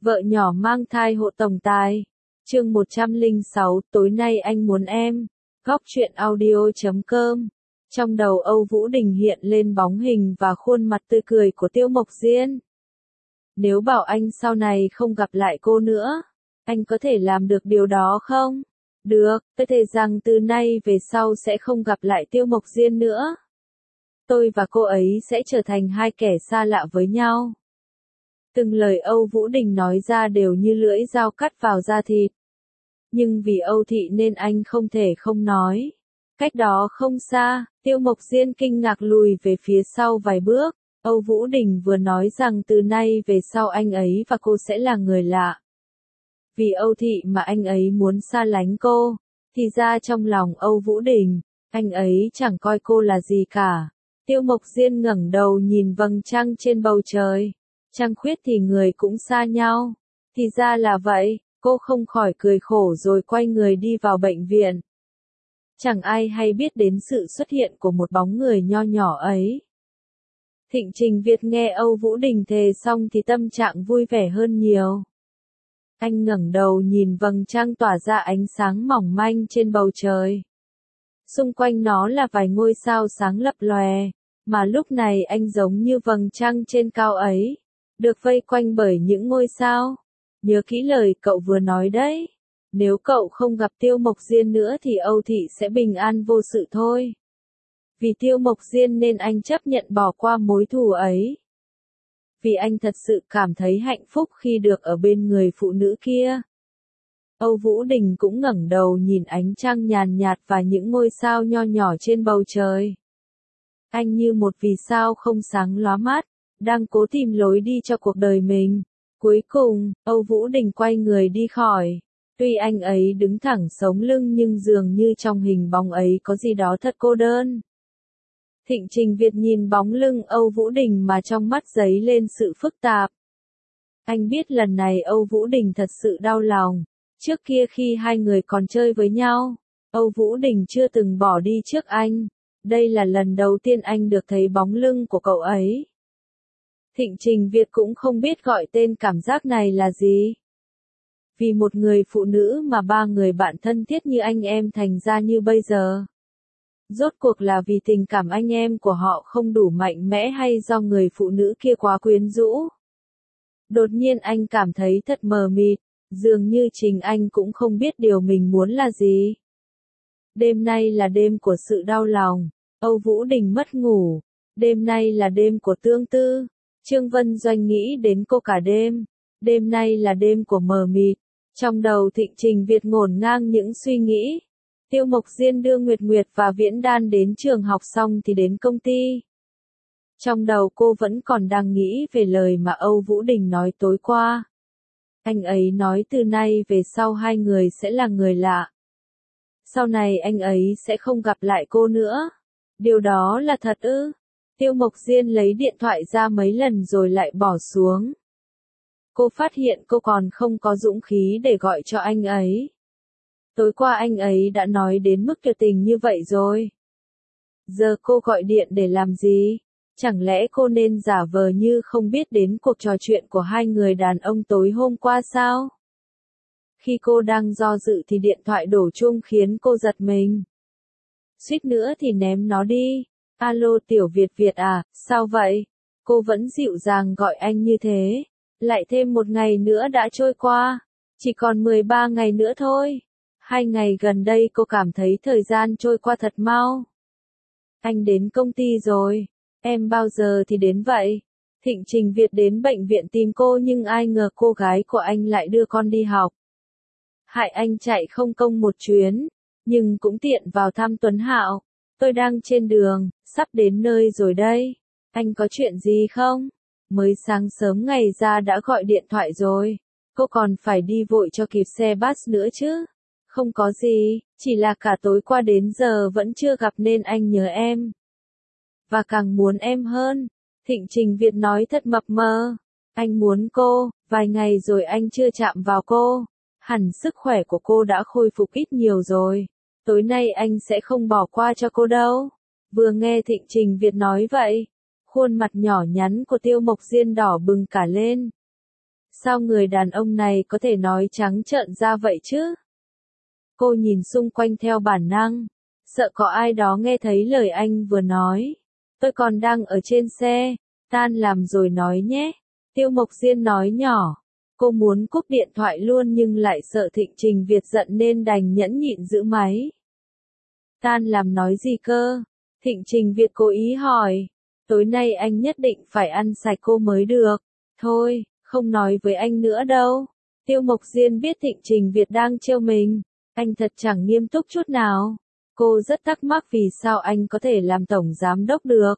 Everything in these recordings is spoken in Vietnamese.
Vợ nhỏ mang thai hộ tổng tài. Chương 106, tối nay anh muốn em. Góc truyện audio.com. Trong đầu Âu Vũ Đình hiện lên bóng hình và khuôn mặt tươi cười của Tiêu Mộc Diên. Nếu bảo anh sau này không gặp lại cô nữa, anh có thể làm được điều đó không? Được, tôi thề rằng từ nay về sau sẽ không gặp lại Tiêu Mộc Diên nữa. Tôi và cô ấy sẽ trở thành hai kẻ xa lạ với nhau. Từng lời Âu Vũ Đình nói ra đều như lưỡi dao cắt vào da thịt. Nhưng vì Âu Thị nên anh không thể không nói. Cách đó không xa, Tiêu Mộc Diên kinh ngạc lùi về phía sau vài bước. Âu Vũ Đình vừa nói rằng từ nay về sau anh ấy và cô sẽ là người lạ. Vì Âu Thị mà anh ấy muốn xa lánh cô, thì ra trong lòng Âu Vũ Đình, anh ấy chẳng coi cô là gì cả. Tiêu Mộc Diên ngẩng đầu nhìn vầng trăng trên bầu trời. Trăng khuyết thì người cũng xa nhau. Thì ra là vậy, cô không khỏi cười khổ rồi quay người đi vào bệnh viện. Chẳng ai hay biết đến sự xuất hiện của một bóng người nho nhỏ ấy. Thịnh Trình Việt nghe Âu Vũ Đình thề xong thì tâm trạng vui vẻ hơn nhiều. Anh ngẩng đầu nhìn vầng trăng tỏa ra ánh sáng mỏng manh trên bầu trời. Xung quanh nó là vài ngôi sao sáng lập lòe, mà lúc này anh giống như vầng trăng trên cao ấy, được vây quanh bởi những ngôi sao. Nhớ kỹ lời cậu vừa nói đấy. Nếu cậu không gặp Tiêu Mộc Diên nữa thì Âu Thị sẽ bình an vô sự thôi. Vì Tiêu Mộc Diên nên anh chấp nhận bỏ qua mối thù ấy. Vì anh thật sự cảm thấy hạnh phúc khi được ở bên người phụ nữ kia. Âu Vũ Đình cũng ngẩng đầu nhìn ánh trăng nhàn nhạt và những ngôi sao nho nhỏ trên bầu trời. Anh như một vì sao không sáng lóa mắt, đang cố tìm lối đi cho cuộc đời mình. Cuối cùng, Âu Vũ Đình quay người đi khỏi. Tuy anh ấy đứng thẳng sống lưng nhưng dường như trong hình bóng ấy có gì đó thật cô đơn. Thịnh Trình Việt nhìn bóng lưng Âu Vũ Đình mà trong mắt dấy lên sự phức tạp. Anh biết lần này Âu Vũ Đình thật sự đau lòng. Trước kia khi hai người còn chơi với nhau, Âu Vũ Đình chưa từng bỏ đi trước anh. Đây là lần đầu tiên anh được thấy bóng lưng của cậu ấy. Thịnh Trình Việt cũng không biết gọi tên cảm giác này là gì. Vì một người phụ nữ mà ba người bạn thân thiết như anh em thành ra như bây giờ. Rốt cuộc là vì tình cảm anh em của họ không đủ mạnh mẽ hay do người phụ nữ kia quá quyến rũ. Đột nhiên anh cảm thấy thật mờ mịt, dường như chính anh cũng không biết điều mình muốn là gì. Đêm nay là đêm của sự đau lòng, Âu Vũ Đình mất ngủ. Đêm nay là đêm của tương tư, Trương Vân Doanh nghĩ đến cô cả đêm. Đêm nay là đêm của mờ mịt. Trong đầu Thịnh Trình Việt ngổn ngang những suy nghĩ. Tiêu Mộc Diên đưa Nguyệt Nguyệt và Viễn Đan đến trường học xong thì đến công ty. Trong đầu cô vẫn còn đang nghĩ về lời mà Âu Vũ Đình nói tối qua. Anh ấy nói từ nay về sau hai người sẽ là người lạ. Sau này anh ấy sẽ không gặp lại cô nữa. Điều đó là thật ư? Tiêu Mộc Diên lấy điện thoại ra mấy lần rồi lại bỏ xuống. Cô phát hiện cô còn không có dũng khí để gọi cho anh ấy. Tối qua anh ấy đã nói đến mức tuyệt tình như vậy rồi. Giờ cô gọi điện để làm gì? Chẳng lẽ cô nên giả vờ như không biết đến cuộc trò chuyện của hai người đàn ông tối hôm qua sao? Khi cô đang do dự thì điện thoại đổ chuông khiến cô giật mình. Suýt nữa thì ném nó đi. Alo Tiểu Việt Việt à, sao vậy? Cô vẫn dịu dàng gọi anh như thế. Lại thêm một ngày nữa đã trôi qua. Chỉ còn 13 ngày nữa thôi. 2 ngày gần đây cô cảm thấy thời gian trôi qua thật mau. Anh đến công ty rồi. Em bao giờ thì đến vậy? Thịnh Trình Việt đến bệnh viện tìm cô nhưng ai ngờ cô gái của anh lại đưa con đi học. Hại anh chạy không công một chuyến. Nhưng cũng tiện vào thăm Tuấn Hạo. Tôi đang trên đường, sắp đến nơi rồi đây. Anh có chuyện gì không? Mới sáng sớm ngày ra đã gọi điện thoại rồi. Cô còn phải đi vội cho kịp xe bus nữa chứ. Không có gì, chỉ là cả tối qua đến giờ vẫn chưa gặp nên anh nhớ em. Và càng muốn em hơn. Thịnh Trình Việt nói thật mập mờ. Anh muốn cô, vài ngày rồi anh chưa chạm vào cô. Hẳn sức khỏe của cô đã khôi phục ít nhiều rồi. Tối nay anh sẽ không bỏ qua cho cô đâu. Vừa nghe Thịnh Trình Việt nói vậy, khuôn mặt nhỏ nhắn của Tiêu Mộc Diên đỏ bừng cả lên. Sao người đàn ông này có thể nói trắng trợn ra vậy chứ? Cô nhìn xung quanh theo bản năng, sợ có ai đó nghe thấy lời anh vừa nói. Tôi còn đang ở trên xe, tan làm rồi nói nhé. Tiêu Mộc Diên nói nhỏ. Cô muốn cúp điện thoại luôn nhưng lại sợ Thịnh Trình Việt giận nên đành nhẫn nhịn giữ máy. Tan làm nói gì cơ? Thịnh Trình Việt cố ý hỏi. Tối nay anh nhất định phải ăn sạch cô mới được. Thôi, không nói với anh nữa đâu. Tiêu Mộc Diên biết Thịnh Trình Việt đang trêu mình. Anh thật chẳng nghiêm túc chút nào. Cô rất thắc mắc vì sao anh có thể làm tổng giám đốc được.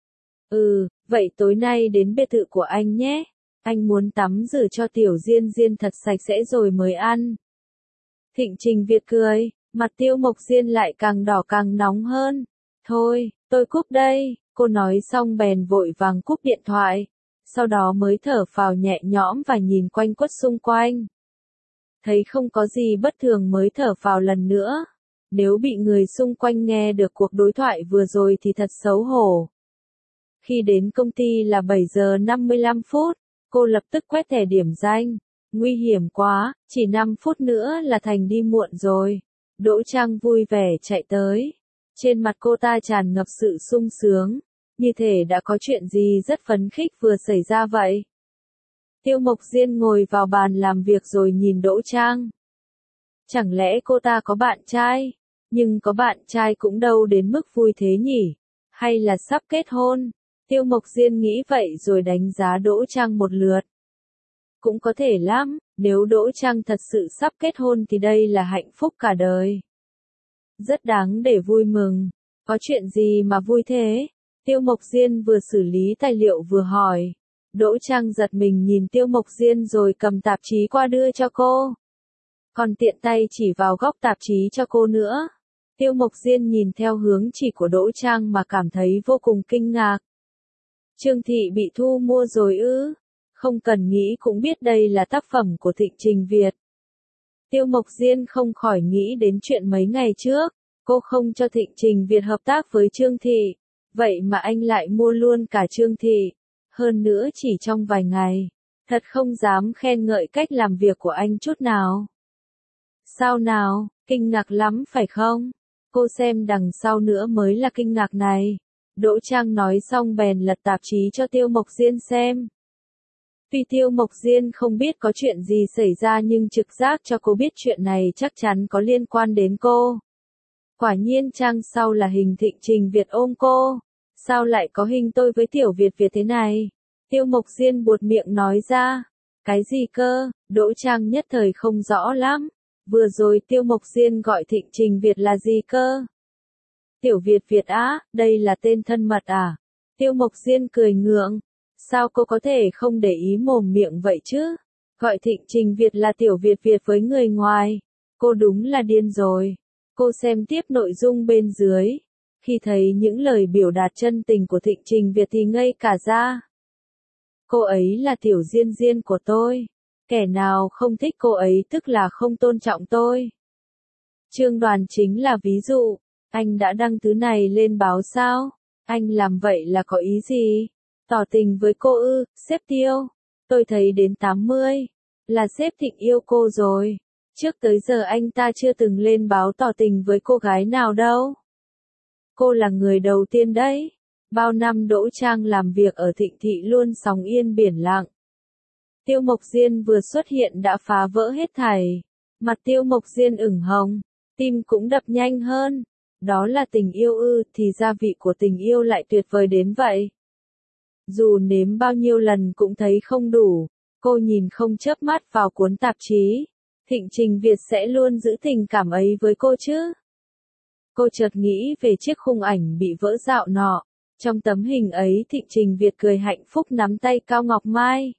Vậy tối nay đến biệt thự của anh nhé. Anh muốn tắm rửa cho Tiểu Diên Diên thật sạch sẽ rồi mới ăn. Thịnh Trình Việt cười, mặt Tiêu Mộc Diên lại càng đỏ càng nóng hơn. Thôi, tôi cúp đây, cô nói xong bèn vội vàng cúp điện thoại. Sau đó mới thở phào nhẹ nhõm và nhìn quanh quất xung quanh. Thấy không có gì bất thường mới thở phào lần nữa. Nếu bị người xung quanh nghe được cuộc đối thoại vừa rồi thì thật xấu hổ. Khi đến công ty là 7 giờ 55 phút, cô lập tức quét thẻ điểm danh. Nguy hiểm quá, chỉ 5 phút nữa là Thành đi muộn rồi. Đỗ Trang vui vẻ chạy tới. Trên mặt cô ta tràn ngập sự sung sướng, như thể đã có chuyện gì rất phấn khích vừa xảy ra vậy. Tiêu Mộc Diên ngồi vào bàn làm việc rồi nhìn Đỗ Trang. Chẳng lẽ cô ta có bạn trai? Nhưng có bạn trai cũng đâu đến mức vui thế nhỉ? Hay là sắp kết hôn? Tiêu Mộc Diên nghĩ vậy rồi đánh giá Đỗ Trang một lượt. Cũng có thể lắm, nếu Đỗ Trang thật sự sắp kết hôn thì đây là hạnh phúc cả đời. Rất đáng để vui mừng. Có chuyện gì mà vui thế? Tiêu Mộc Diên vừa xử lý tài liệu vừa hỏi. Đỗ Trang giật mình nhìn Tiêu Mộc Diên rồi cầm tạp chí qua đưa cho cô. Còn tiện tay chỉ vào góc tạp chí cho cô nữa. Tiêu Mộc Diên nhìn theo hướng chỉ của Đỗ Trang mà cảm thấy vô cùng kinh ngạc. Trương Thị bị thu mua rồi ư? Không cần nghĩ cũng biết đây là tác phẩm của Thịnh Trình Việt. Tiêu Mộc Diên không khỏi nghĩ đến chuyện mấy ngày trước. Cô không cho Thịnh Trình Việt hợp tác với Trương Thị. Vậy mà anh lại mua luôn cả Trương Thị. Hơn nữa chỉ trong vài ngày. Thật không dám khen ngợi cách làm việc của anh chút nào. Sao nào, kinh ngạc lắm phải không? Cô xem đằng sau nữa mới là kinh ngạc này. Đỗ Trang nói xong bèn lật tạp chí cho Tiêu Mộc Diên xem. Tuy Tiêu Mộc Diên không biết có chuyện gì xảy ra nhưng trực giác cho cô biết chuyện này chắc chắn có liên quan đến cô. Quả nhiên trang sau là hình Thịnh Trình Việt ôm cô. Sao lại có hình tôi với Tiểu Việt Việt thế này? Tiêu Mộc Diên buột miệng nói ra. Cái gì cơ? Đỗ Trang nhất thời không rõ lắm. Vừa rồi Tiêu Mộc Diên gọi Thịnh Trình Việt là gì cơ? Tiểu Việt Việt á, đây là tên thân mật à? Tiêu Mộc Diên cười ngượng. Sao cô có thể không để ý mồm miệng vậy chứ? Gọi Thịnh Trình Việt là Tiểu Việt Việt với người ngoài. Cô đúng là điên rồi. Cô xem tiếp nội dung bên dưới. Khi thấy những lời biểu đạt chân tình của Thịnh Trình Việt thì ngây cả ra. Cô ấy là Tiểu Diên Diên của tôi. Kẻ nào không thích cô ấy tức là không tôn trọng tôi. Trương Đoàn chính là ví dụ. Anh đã đăng thứ này lên báo sao? Anh làm vậy là có ý gì? Tỏ tình với cô ư, sếp Tiêu? Tôi thấy đến 80. Là sếp Thịnh yêu cô rồi. Trước tới giờ anh ta chưa từng lên báo tỏ tình với cô gái nào đâu. Cô là người đầu tiên đấy. Bao năm Đỗ Trang làm việc ở Thịnh Thị luôn sóng yên biển lặng. Tiêu Mộc Diên vừa xuất hiện đã phá vỡ hết thảy. Mặt Tiêu Mộc Diên ửng hồng, tim cũng đập nhanh hơn. Đó là tình yêu ư, thì gia vị của tình yêu lại tuyệt vời đến vậy. Dù nếm bao nhiêu lần cũng thấy không đủ, cô nhìn không chớp mắt vào cuốn tạp chí. Thịnh Trình Việt sẽ luôn giữ tình cảm ấy với cô chứ? Cô chợt nghĩ về chiếc khung ảnh bị vỡ dạo nọ. Trong tấm hình ấy Thịnh Trình Việt cười hạnh phúc nắm tay Cao Ngọc Mai.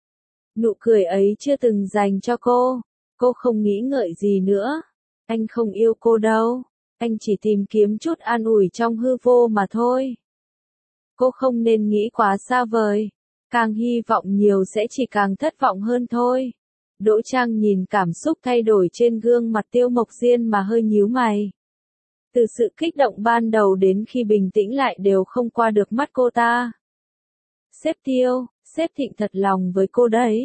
Nụ cười ấy chưa từng dành cho cô. Cô không nghĩ ngợi gì nữa. Anh không yêu cô đâu. Anh chỉ tìm kiếm chút an ủi trong hư vô mà thôi. Cô không nên nghĩ quá xa vời. Càng hy vọng nhiều sẽ chỉ càng thất vọng hơn thôi. Đỗ Trang nhìn cảm xúc thay đổi trên gương mặt Tiêu Mộc Diên mà hơi nhíu mày. Từ sự kích động ban đầu đến khi bình tĩnh lại đều không qua được mắt cô ta. Sếp Tiêu, sếp Thịnh thật lòng với cô đấy.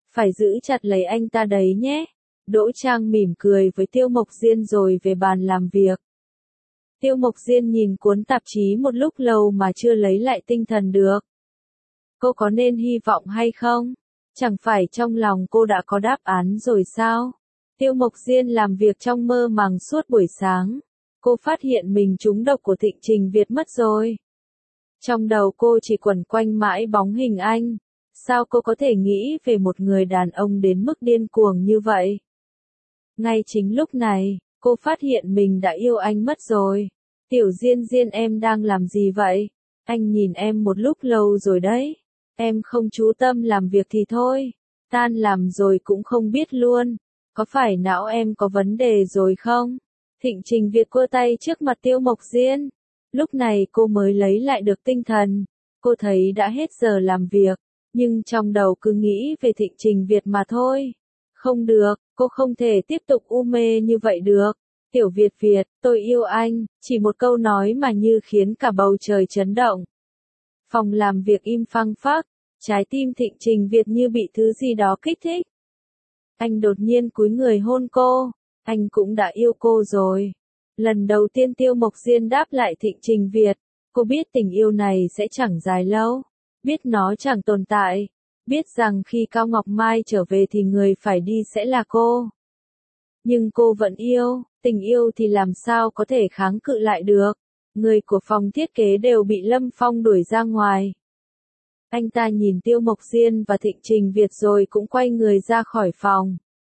Phải giữ chặt lấy anh ta đấy nhé. Đỗ Trang mỉm cười với Tiêu Mộc Diên rồi về bàn làm việc. Tiêu Mộc Diên nhìn cuốn tạp chí một lúc lâu mà chưa lấy lại tinh thần được. Cô có nên hy vọng hay không? Chẳng phải trong lòng cô đã có đáp án rồi sao? Tiêu Mộc Diên làm việc trong mơ màng suốt buổi sáng. Cô phát hiện mình trúng độc của Thịnh Trình Việt mất rồi. Trong đầu cô chỉ quẩn quanh mãi bóng hình anh. Sao cô có thể nghĩ về một người đàn ông đến mức điên cuồng như vậy? Ngay chính lúc này, cô phát hiện mình đã yêu anh mất rồi. Tiểu Diên Diên, em đang làm gì vậy? Anh nhìn em một lúc lâu rồi đấy. Em không chú tâm làm việc thì thôi. Tan làm rồi cũng không biết luôn. Có phải não em có vấn đề rồi không? Thịnh Trình Việt quơ tay trước mặt Tiêu Mộc Diên. Lúc này cô mới lấy lại được tinh thần. Cô thấy đã hết giờ làm việc, nhưng trong đầu cứ nghĩ về Thịnh Trình Việt mà thôi. Không được, cô không thể tiếp tục u mê như vậy được. Tiểu Việt Việt, tôi yêu anh, chỉ một câu nói mà như khiến cả bầu trời chấn động. Phòng làm việc im phăng phắc, trái tim Thịnh Trình Việt như bị thứ gì đó kích thích. Anh đột nhiên cúi người hôn cô, anh cũng đã yêu cô rồi. Lần đầu tiên Tiêu Mộc Diên đáp lại Thịnh Trình Việt, cô biết tình yêu này sẽ chẳng dài lâu, biết nó chẳng tồn tại, biết rằng khi Cao Ngọc Mai trở về thì người phải đi sẽ là cô. Nhưng cô vẫn yêu, tình yêu thì làm sao có thể kháng cự lại được. Người của phòng thiết kế đều bị Lâm Phong đuổi ra ngoài. Anh ta nhìn Tiêu Mộc Diên và Thịnh Trình Việt rồi cũng quay người ra khỏi phòng.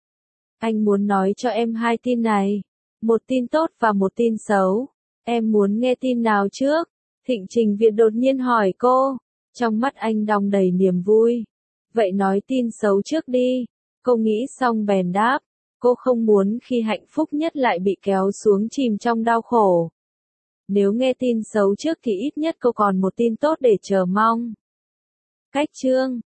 Anh muốn nói cho em hai tin này. Một tin tốt và một tin xấu. Em muốn nghe tin nào trước? Thịnh Trình Việt đột nhiên hỏi cô. Trong mắt anh đong đầy niềm vui. Vậy nói tin xấu trước đi. Cô nghĩ xong bèn đáp. Cô không muốn khi hạnh phúc nhất lại bị kéo xuống chìm trong đau khổ. Nếu nghe tin xấu trước thì ít nhất cô còn một tin tốt để chờ mong. Cách chương